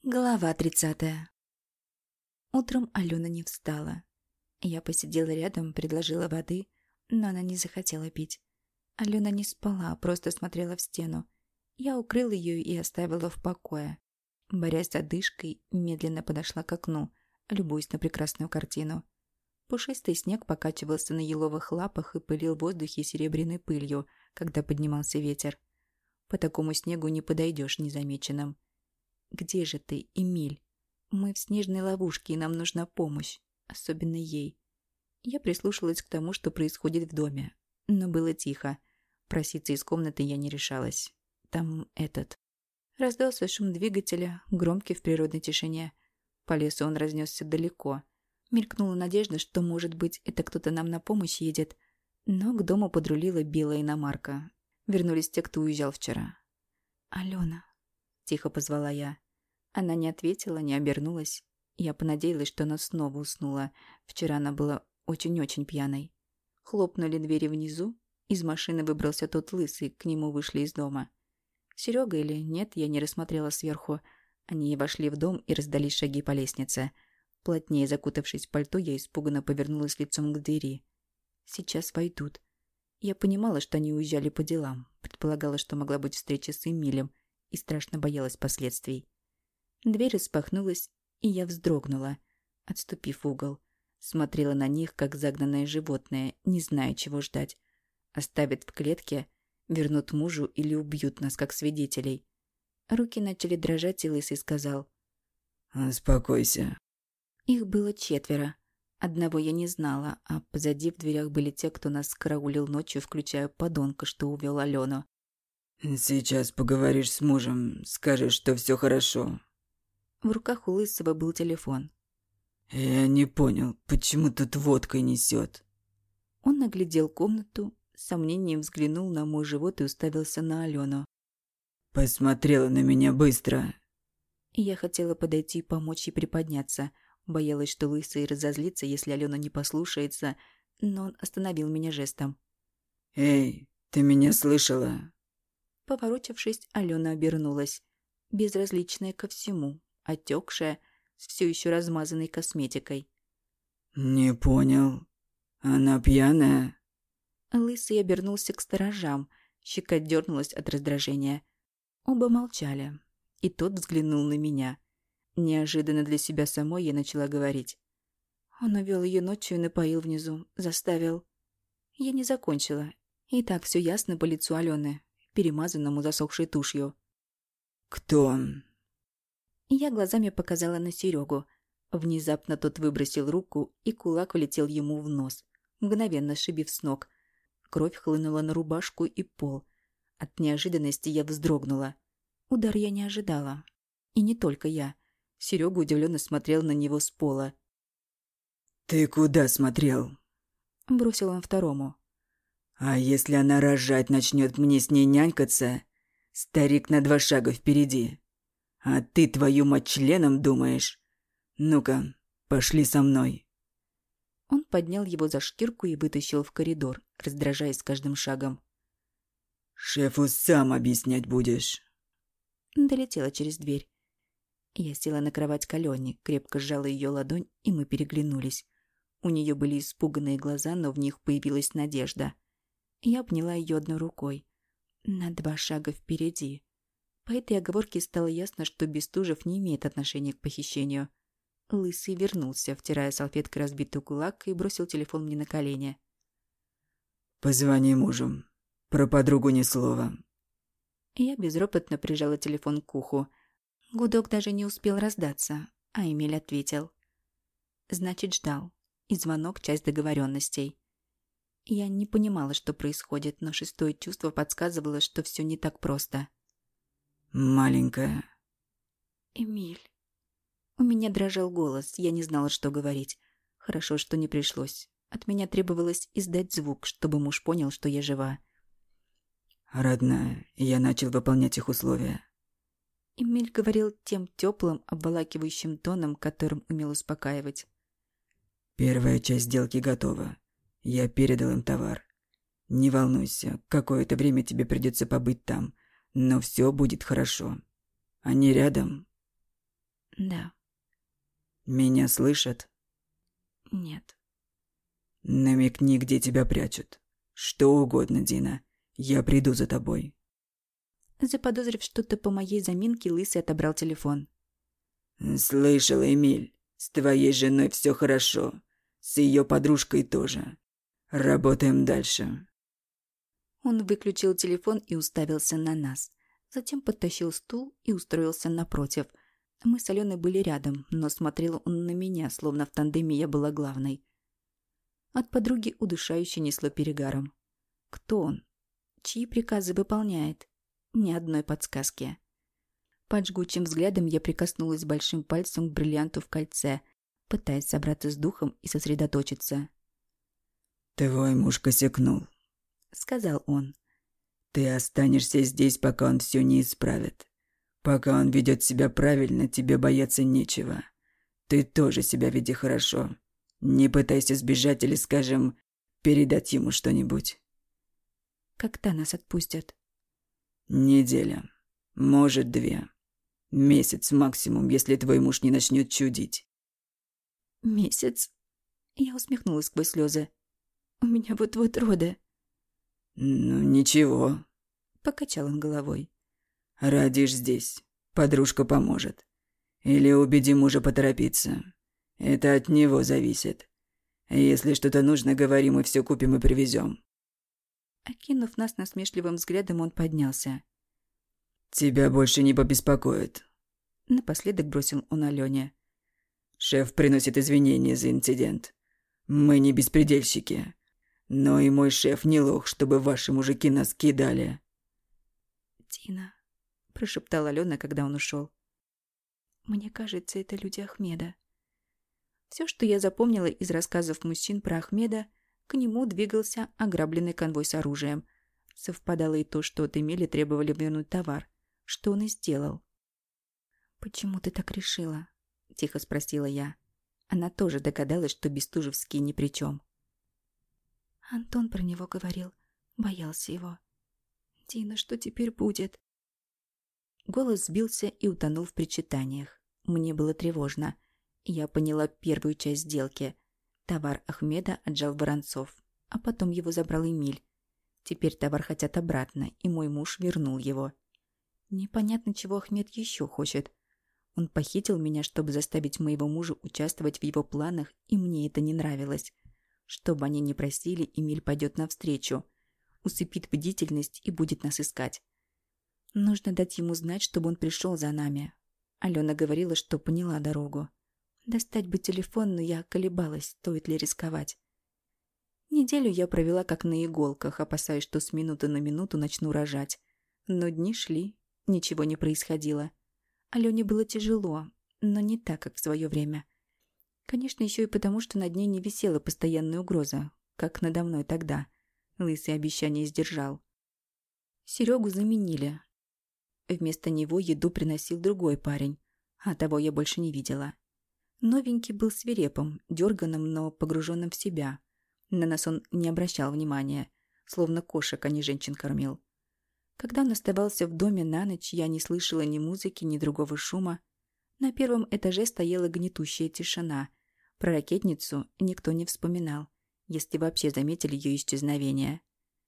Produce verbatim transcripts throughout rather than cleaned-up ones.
Глава тридцатая. Утром Алена не встала. Я посидела рядом, предложила воды, но она не захотела пить. Алена не спала, просто смотрела в стену. Я укрыла ее и оставила в покое. Борясь с одышкой, медленно подошла к окну, любуясь на прекрасную картину. Пушистый снег покачивался на еловых лапах и пылил в воздухе серебряной пылью, когда поднимался ветер. По такому снегу не подойдешь незамеченным. «Где же ты, Эмиль? Мы в снежной ловушке, и нам нужна помощь, особенно ей». Я прислушалась к тому, что происходит в доме, но было тихо. Проситься из комнаты я не решалась. Там этот. Раздался шум двигателя, громкий в природной тишине. По лесу он разнесся далеко. Мелькнула надежда, что, может быть, это кто-то нам на помощь едет. Но к дому подрулила белая иномарка. Вернулись те, кто уезжал вчера. «Алена», — тихо позвала я. Она не ответила, не обернулась. Я понадеялась, что она снова уснула. Вчера она была очень-очень пьяной. Хлопнули двери внизу. Из машины выбрался тот лысый, к нему вышли из дома. Серега или нет, я не рассмотрела сверху. Они вошли в дом и раздались шаги по лестнице. Плотнее закутавшись в пальто, я испуганно повернулась лицом к двери. Сейчас войдут. Я понимала, что они уезжали по делам. Предполагала, что могла быть встреча с Эмилем, и страшно боялась последствий. Дверь распахнулась, и я вздрогнула, отступив в угол. Смотрела на них, как загнанное животное, не зная, чего ждать. Оставят в клетке, вернут мужу или убьют нас, как свидетелей. Руки начали дрожать, и лысый сказал: «Успокойся». Их было четверо. Одного я не знала, а позади в дверях были те, кто нас караулил ночью, включая подонка, что увел Алену. «Сейчас поговоришь с мужем, скажешь, что все хорошо». В руках у лысого был телефон. «Я не понял, почему тут водкой несет?» Он наглядел комнату, с сомнением взглянул на мой живот и уставился на Алену. «Посмотрела на меня быстро». И я хотела подойти и помочь ей приподняться. Боялась, что лысый разозлится, если Алена не послушается, но он остановил меня жестом. «Эй, ты меня слышала?» Поворочившись, Алена обернулась, безразличная ко всему, отекшая, с все еще размазанной косметикой. «Не понял. Она пьяная?» Лысый обернулся к сторожам, щека дернулась от раздражения. Оба молчали, и тот взглянул на меня. Неожиданно для себя самой я начала говорить. Он увел ее ночью и напоил внизу, заставил... Я не закончила, и так все ясно по лицу Алены, перемазанному засохшей тушью. «Кто он?» Я глазами показала на Серегу. Внезапно тот выбросил руку, и кулак влетел ему в нос, мгновенно сшибив с ног. Кровь хлынула на рубашку и пол. От неожиданности я вздрогнула. Удар я не ожидала. И не только я. Серега удивленно смотрел на него с пола. «Ты куда смотрел?» Бросил он второму. «А если она рожать начнет мне с ней нянькаться? Старик на два шага впереди. А ты, твою мать, членом думаешь? Ну-ка, пошли со мной». Он поднял его за шкирку и вытащил в коридор, раздражаясь с каждым шагом. «Шефу сам объяснять будешь». Долетела через дверь. Я села на кровать к Алене, крепко сжала ее ладонь, и мы переглянулись. У нее были испуганные глаза, но в них появилась надежда. Я обняла ее одной рукой. На два шага впереди. По этой оговорке стало ясно, что Бестужев не имеет отношения к похищению. Лысый вернулся, втирая салфеткой разбитый кулак, и бросил телефон мне на колени. «Позвони мужу. Про подругу ни слова». Я безропотно прижала телефон к уху. Гудок даже не успел раздаться, а Эмиль ответил. Значит, ждал. И звонок — часть договоренностей. Я не понимала, что происходит, но шестое чувство подсказывало, что все не так просто. «Маленькая». «Эмиль». У меня дрожал голос, я не знала, что говорить. Хорошо, что не пришлось. От меня требовалось издать звук, чтобы муж понял, что я жива. «Родная, я начал выполнять их условия». Эмиль говорил тем теплым, обволакивающим тоном, которым умел успокаивать. «Первая часть сделки готова. Я передал им товар. Не волнуйся, какое-то время тебе придется побыть там, но все будет хорошо. Они рядом?» Да. Меня слышат? Нет. Намекни, где тебя прячут. Что угодно, Дина. Я приду за тобой. Заподозрив что-то по моей заминке, Лысый отобрал телефон. Слышал, Эмиль. С твоей женой все хорошо. С ее подружкой тоже. Работаем дальше. Он выключил телефон и уставился на нас. Затем подтащил стул и устроился напротив. Мы с Аленой были рядом, но смотрел он на меня, словно в тандеме я была главной. От подруги удушающе несло перегаром. Кто он? Чьи приказы выполняет? Ни одной подсказки. Под жгучим взглядом я прикоснулась большим пальцем к бриллианту в кольце, пытаясь собраться с духом и сосредоточиться. «Твой муж косякнул», — сказал он. «Ты останешься здесь, пока он все не исправит. Пока он ведет себя правильно, тебе бояться нечего. Ты тоже себя веди хорошо. Не пытайся сбежать или, скажем, передать ему что-нибудь». «Когда нас отпустят?» «Неделя. Может, две. Месяц максимум, если твой муж не начнет чудить». «Месяц?» Я усмехнулась сквозь слезы. «У меня вот-вот роды». «Ну, ничего», — покачал он головой. «Родишь здесь. Подружка поможет. Или убеди мужа поторопиться. Это от него зависит. Если что-то нужно, говори, мы все купим и привезем». Окинув нас насмешливым взглядом, он поднялся. «Тебя больше не побеспокоит», — напоследок бросил он Алене. «Шеф приносит извинения за инцидент. Мы не беспредельщики. Но и мой шеф не лох, чтобы ваши мужики нас кидали». «Дина», — прошептала Алена, когда он ушел. «Мне кажется, это люди Ахмеда». Все, что я запомнила из рассказов мужчин про Ахмеда, к нему двигался ограбленный конвой с оружием. Совпадало и то, что от Эмили требовали вернуть товар, что он и сделал. «Почему ты так решила?» — тихо спросила я. Она тоже догадалась, что Бестужевский ни при чем. Антон про него говорил, боялся его. «Дина, что теперь будет?» Голос сбился и утонул в причитаниях. Мне было тревожно. Я поняла первую часть сделки. Товар Ахмеда отжал Воронцов, а потом его забрал Эмиль. Теперь товар хотят обратно, и мой муж вернул его. Непонятно, чего Ахмед еще хочет. Он похитил меня, чтобы заставить моего мужа участвовать в его планах, и мне это не нравилось. Что бы они ни просили, Эмиль пойдет навстречу, усыпит бдительность и будет нас искать. Нужно дать ему знать, чтобы он пришел за нами. Алена говорила, что поняла дорогу. Достать бы телефон, но я колебалась, стоит ли рисковать. Неделю я провела как на иголках, опасаясь, что с минуты на минуту начну рожать. Но дни шли, ничего не происходило. Алене было тяжело, но не так, как в свое время. Конечно, еще и потому, что над ней не висела постоянная угроза, как надо мной тогда. Лысый обещание сдержал. Серегу заменили. Вместо него еду приносил другой парень, а того я больше не видела. Новенький был свирепым, дерганым, но погруженным в себя. На нас он не обращал внимания, словно кошек, а не женщин кормил. Когда он оставался в доме на ночь, я не слышала ни музыки, ни другого шума. На первом этаже стояла гнетущая тишина. Про ракетницу никто не вспоминал, если вообще заметили ее исчезновение.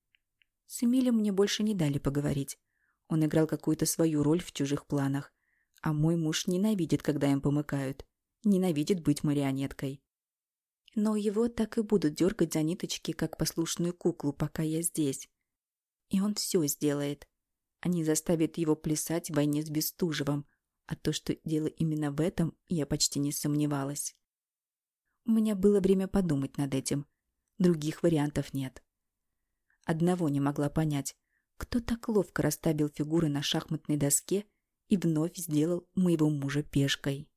С Эмилем мне больше не дали поговорить. Он играл какую-то свою роль в чужих планах. А мой муж ненавидит, когда им помыкают. Ненавидит быть марионеткой. Но его так и будут дергать за ниточки, как послушную куклу, пока я здесь. И он все сделает. Они заставят его плясать в войне с Бестужевым, а то, что дело именно в этом, я почти не сомневалась. У меня было время подумать над этим. Других вариантов нет. Одного не могла понять, кто так ловко расставил фигуры на шахматной доске и вновь сделал моего мужа пешкой.